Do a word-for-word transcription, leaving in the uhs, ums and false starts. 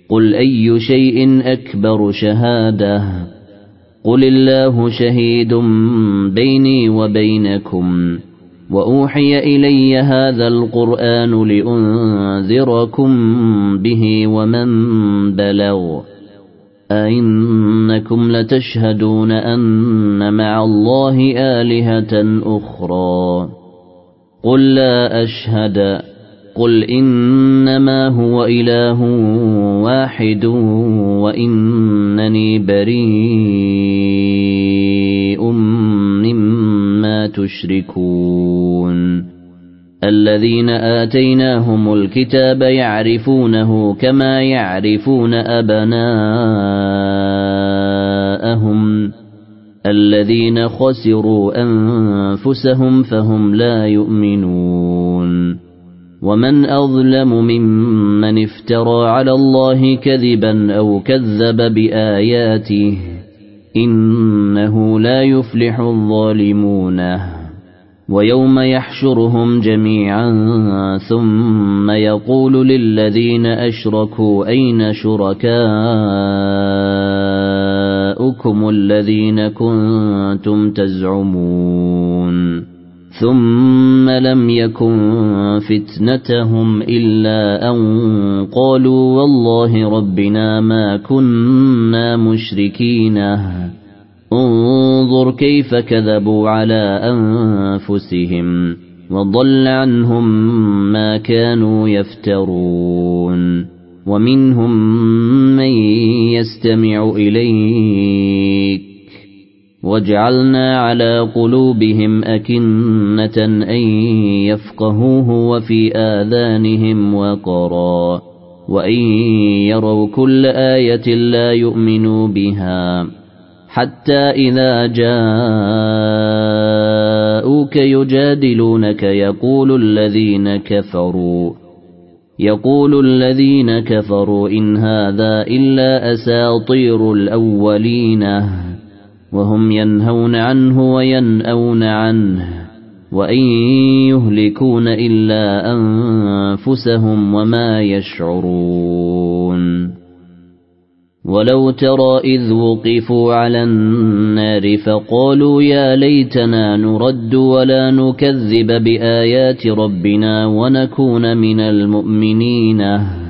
قل أي شيء أكبر شهادة قل الله شهيد بيني وبينكم وأوحي إلي هذا القرآن لأنذركم به ومن بلغ أئنكم لتشهدون أن مع الله آلهة أخرى قل لا أشهد قل إنما هو إله واحد وإنني بريء مما تشركون الذين آتيناهم الكتاب يعرفونه كما يعرفون أبناءهم الذين خسروا أنفسهم فهم لا يؤمنون ومن أظلم ممن افترى على الله كذبا أو كذب بآياته إنه لا يفلح الظالمون ويوم يحشرهم جميعا ثم يقول للذين أشركوا أين شركاؤكم الذين كنتم تزعمون ثم لم يكن فتنتهم إلا أن قالوا والله ربنا ما كنا مشركين انظر كيف كذبوا على أنفسهم وضل عنهم ما كانوا يفترون ومنهم من يستمع إليك وجعلنا على قلوبهم أكنة أن يفقهوه وفي آذانهم وقرا وإن يروا كل آية لا يؤمنوا بها حتى إذا جاءوك يجادلونك يقول الذين كفروا يقول الذين كفروا إن هذا إلا أساطير الأولين وهم ينهون عنه وينأون عنه وإن يهلكون إلا أنفسهم وما يشعرون ولو ترى إذ وقفوا على النار فقالوا يا ليتنا نرد ولا نكذب بآيات ربنا ونكون من المؤمنين